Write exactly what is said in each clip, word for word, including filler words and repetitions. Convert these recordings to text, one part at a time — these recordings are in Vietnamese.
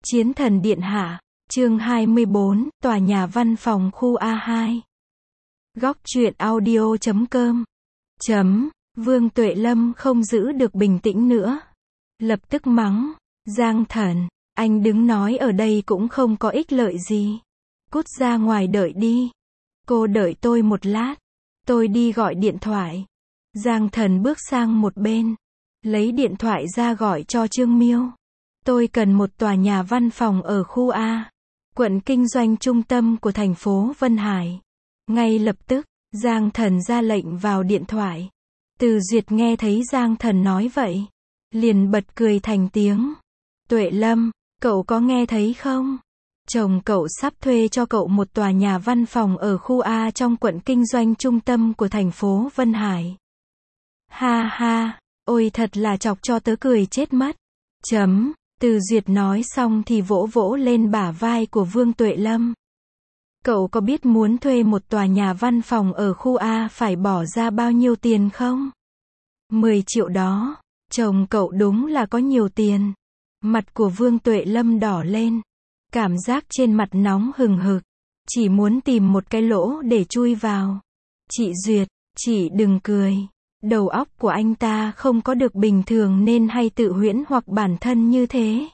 Chiến thần điện hạ, chương hai mươi bốn, tòa nhà văn phòng khu A hai. Góc truyện audio chấm com. Chấm, Vương Tuệ Lâm không giữ được bình tĩnh nữa. Lập tức mắng, Giang Thần, anh đứng nói ở đây cũng không có ích lợi gì. Cút ra ngoài đợi đi. Cô đợi tôi một lát. Tôi đi gọi điện thoại. Giang Thần bước sang một bên. Lấy điện thoại ra gọi cho Trương Miêu. Tôi cần một tòa nhà văn phòng ở khu A, quận kinh doanh trung tâm của thành phố Vân Hải. Ngay lập tức, Giang Thần ra lệnh vào điện thoại. Từ Duyệt nghe thấy Giang Thần nói vậy, liền bật cười thành tiếng. Tuệ Lâm, cậu có nghe thấy không? Chồng cậu sắp thuê cho cậu một tòa nhà văn phòng ở khu A trong quận kinh doanh trung tâm của thành phố Vân Hải. Ha ha, ôi thật là chọc cho tớ cười chết mất. Chấm. Từ Duyệt nói xong thì vỗ vỗ lên bả vai của Vương Tuệ Lâm. Cậu có biết muốn thuê một tòa nhà văn phòng ở khu A phải bỏ ra bao nhiêu tiền không? mười triệu đó. Chồng cậu đúng là có nhiều tiền. Mặt của Vương Tuệ Lâm đỏ lên. Cảm giác trên mặt nóng hừng hực. Chỉ muốn tìm một cái lỗ để chui vào. Chị Duyệt, chị đừng cười. Đầu óc của anh ta không có được bình thường nên hay tự huyễn hoặc bản thân như thế.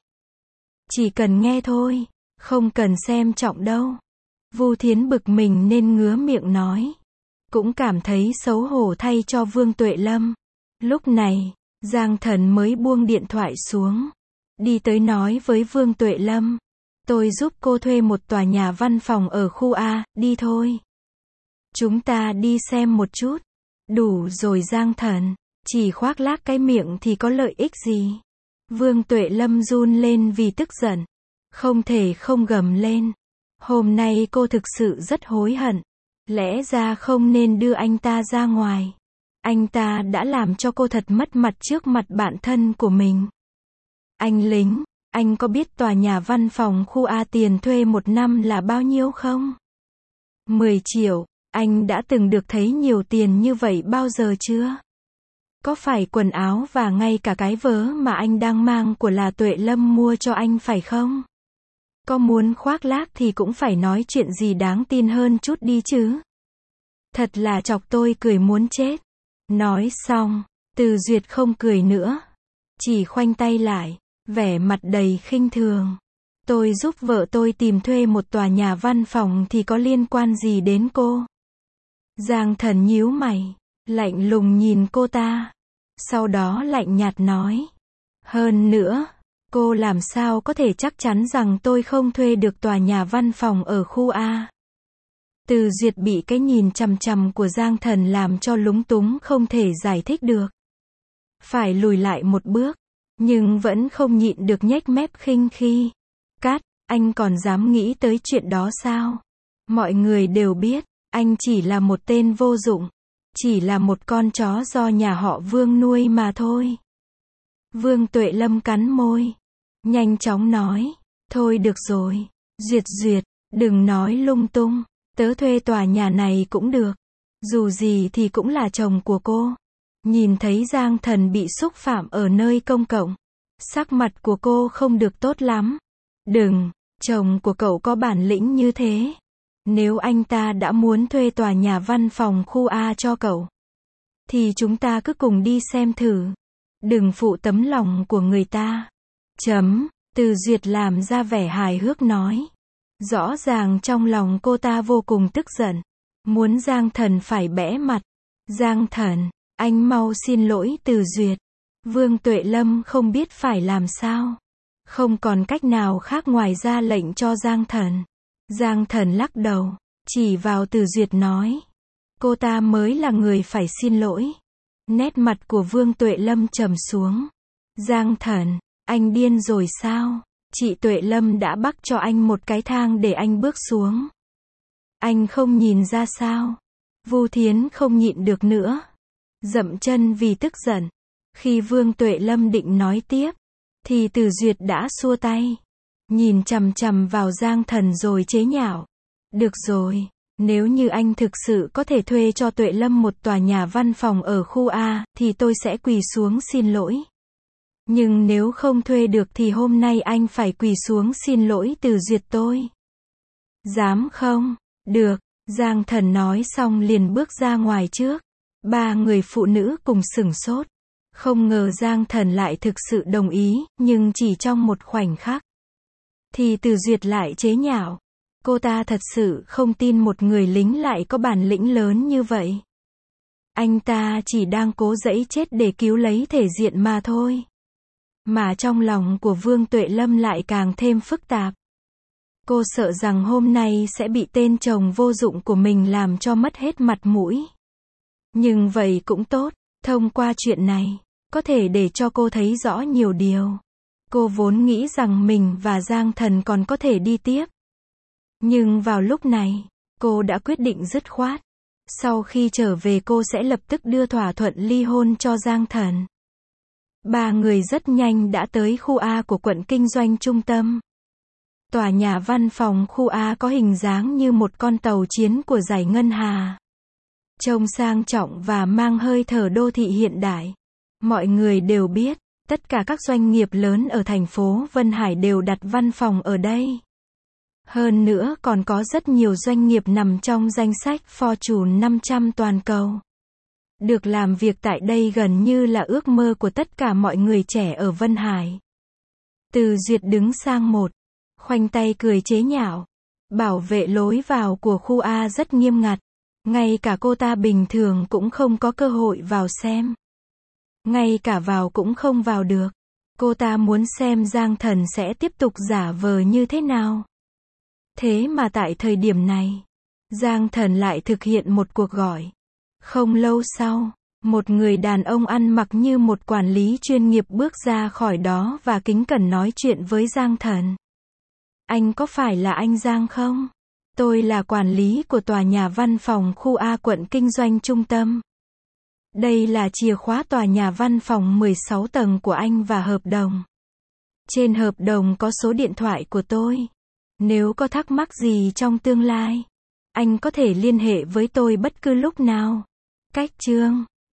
Chỉ cần nghe thôi, không cần xem trọng đâu. Vu Thiến bực mình nên ngứa miệng nói. Cũng cảm thấy xấu hổ thay cho Vương Tuệ Lâm. Lúc này, Giang Thần mới buông điện thoại xuống. Đi tới nói với Vương Tuệ Lâm. Tôi giúp cô thuê một tòa nhà văn phòng ở khu A, đi thôi. Chúng ta đi xem một chút. Đủ rồi Giang Thần, chỉ khoác lác cái miệng thì có lợi ích gì? Vương Tuệ Lâm run lên vì tức giận. Không thể không gầm lên. Hôm nay cô thực sự rất hối hận. Lẽ ra không nên đưa anh ta ra ngoài. Anh ta đã làm cho cô thật mất mặt trước mặt bạn thân của mình. Anh lính, anh có biết tòa nhà văn phòng khu A tiền thuê một năm là bao nhiêu không? mười triệu. Anh đã từng được thấy nhiều tiền như vậy bao giờ chưa? Có phải quần áo và ngay cả cái vớ mà anh đang mang của là Tuệ Lâm mua cho anh phải không? Có muốn khoác lác thì cũng phải nói chuyện gì đáng tin hơn chút đi chứ. Thật là chọc tôi cười muốn chết. Nói xong, Từ Duyệt không cười nữa. Chỉ khoanh tay lại, vẻ mặt đầy khinh thường. Tôi giúp vợ tôi tìm thuê một tòa nhà văn phòng thì có liên quan gì đến cô? Giang Thần nhíu mày, lạnh lùng nhìn cô ta. Sau đó lạnh nhạt nói. Hơn nữa, cô làm sao có thể chắc chắn rằng tôi không thuê được tòa nhà văn phòng ở khu A? Từ Duyệt bị cái nhìn chằm chằm của Giang Thần làm cho lúng túng không thể giải thích được. Phải lùi lại một bước, nhưng vẫn không nhịn được nhếch mép khinh khi. Cát, anh còn dám nghĩ tới chuyện đó sao? Mọi người đều biết. Anh chỉ là một tên vô dụng. Chỉ là một con chó do nhà họ Vương nuôi mà thôi. Vương Tuệ Lâm cắn môi. Nhanh chóng nói. Thôi được rồi. Duyệt Duyệt, đừng nói lung tung. Tớ thuê tòa nhà này cũng được. Dù gì thì cũng là chồng của cô. Nhìn thấy Giang Thần bị xúc phạm ở nơi công cộng. Sắc mặt của cô không được tốt lắm. Đừng, chồng của cậu có bản lĩnh như thế. Nếu anh ta đã muốn thuê tòa nhà văn phòng khu A cho cậu, thì chúng ta cứ cùng đi xem thử. Đừng phụ tấm lòng của người ta. Chấm, Từ Duyệt làm ra vẻ hài hước nói. Rõ ràng trong lòng cô ta vô cùng tức giận. Muốn Giang Thần phải bẽ mặt. Giang Thần, anh mau xin lỗi Từ Duyệt. Vương Tuệ Lâm không biết phải làm sao. Không còn cách nào khác ngoài ra lệnh cho Giang Thần. Giang Thần lắc đầu, chỉ vào Từ Duyệt nói. Cô ta mới là người phải xin lỗi. Nét mặt của Vương Tuệ Lâm trầm xuống. Giang Thần, anh điên rồi sao? Chị Tuệ Lâm đã bắc cho anh một cái thang để anh bước xuống. Anh không nhìn ra sao? Vu Thiến không nhịn được nữa. Dậm chân vì tức giận. Khi Vương Tuệ Lâm định nói tiếp, thì Từ Duyệt đã xua tay. Nhìn chằm chằm vào Giang Thần rồi chế nhạo. Được rồi, nếu như anh thực sự có thể thuê cho Tuệ Lâm một tòa nhà văn phòng ở khu A, thì tôi sẽ quỳ xuống xin lỗi. Nhưng nếu không thuê được thì hôm nay anh phải quỳ xuống xin lỗi Từ Duyệt tôi. Dám không? Được, Giang Thần nói xong liền bước ra ngoài trước. Ba người phụ nữ cùng sửng sốt. Không ngờ Giang Thần lại thực sự đồng ý, nhưng chỉ trong một khoảnh khắc. Thì Từ Duyệt lại chế nhạo. Cô ta thật sự không tin một người lính lại có bản lĩnh lớn như vậy. Anh ta chỉ đang cố giãy chết để cứu lấy thể diện mà thôi. Mà trong lòng của Vương Tuệ Lâm lại càng thêm phức tạp. Cô sợ rằng hôm nay sẽ bị tên chồng vô dụng của mình làm cho mất hết mặt mũi. Nhưng vậy cũng tốt, thông qua chuyện này, có thể để cho cô thấy rõ nhiều điều. Cô vốn nghĩ rằng mình và Giang Thần còn có thể đi tiếp. Nhưng vào lúc này, cô đã quyết định dứt khoát. Sau khi trở về cô sẽ lập tức đưa thỏa thuận ly hôn cho Giang Thần. Ba người rất nhanh đã tới khu A của quận kinh doanh trung tâm. Tòa nhà văn phòng khu A có hình dáng như một con tàu chiến của giải ngân hà. Trông sang trọng và mang hơi thở đô thị hiện đại. Mọi người đều biết, tất cả các doanh nghiệp lớn ở thành phố Vân Hải đều đặt văn phòng ở đây. Hơn nữa còn có rất nhiều doanh nghiệp nằm trong danh sách Fortune năm trăm toàn cầu. Được làm việc tại đây gần như là ước mơ của tất cả mọi người trẻ ở Vân Hải. Từ Duyệt đứng sang một, khoanh tay cười chế nhạo. Bảo vệ lối vào của khu A rất nghiêm ngặt. Ngay cả cô ta bình thường cũng không có cơ hội vào xem. Ngay cả vào cũng không vào được. Cô ta muốn xem Giang Thần sẽ tiếp tục giả vờ như thế nào. Thế mà tại thời điểm này, Giang Thần lại thực hiện một cuộc gọi. Không lâu sau, một người đàn ông ăn mặc như một quản lý chuyên nghiệp bước ra khỏi đó và kính cẩn nói chuyện với Giang Thần. Anh có phải là anh Giang không? Tôi là quản lý của tòa nhà văn phòng khu A quận kinh doanh trung tâm. Đây là chìa khóa tòa nhà văn phòng mười sáu tầng của anh và hợp đồng. Trên hợp đồng có số điện thoại của tôi. Nếu có thắc mắc gì trong tương lai, anh có thể liên hệ với tôi bất cứ lúc nào. Cách chương